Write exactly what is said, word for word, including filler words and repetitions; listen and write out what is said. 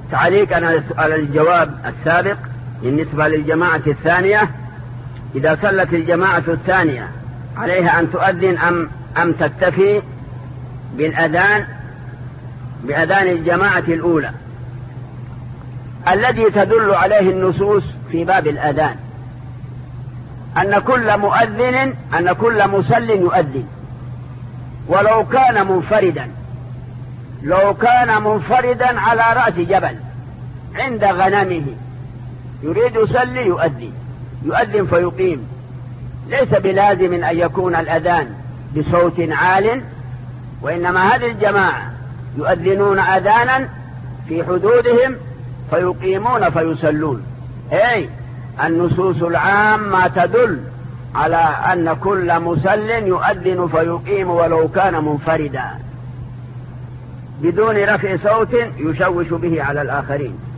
تعليقا على الجواب السابق بالنسبة للجماعة الثانية، إذا صلت الجماعة الثانية عليها أن تؤذن أم, أم تكتفي بالأذان بأذان الجماعة الأولى الذي تدل عليه النصوص في باب الأذان أن كل مؤذن أن كل مسل يؤذن ولو كان منفردا، لو كان منفردا على رأس جبل عند غنمه يريد يصلي يؤذن يؤذن فيقيم، ليس بلازم أن يكون الأذان بصوت عال، وإنما هذه الجماعة يؤذنون أذانا في حدودهم فيقيمون فيصلون. أي النصوص العامة تدل على أن كل مسل يؤذن فيقيم ولو كان منفردا بدون رفع صوت يشوش به على الآخرين.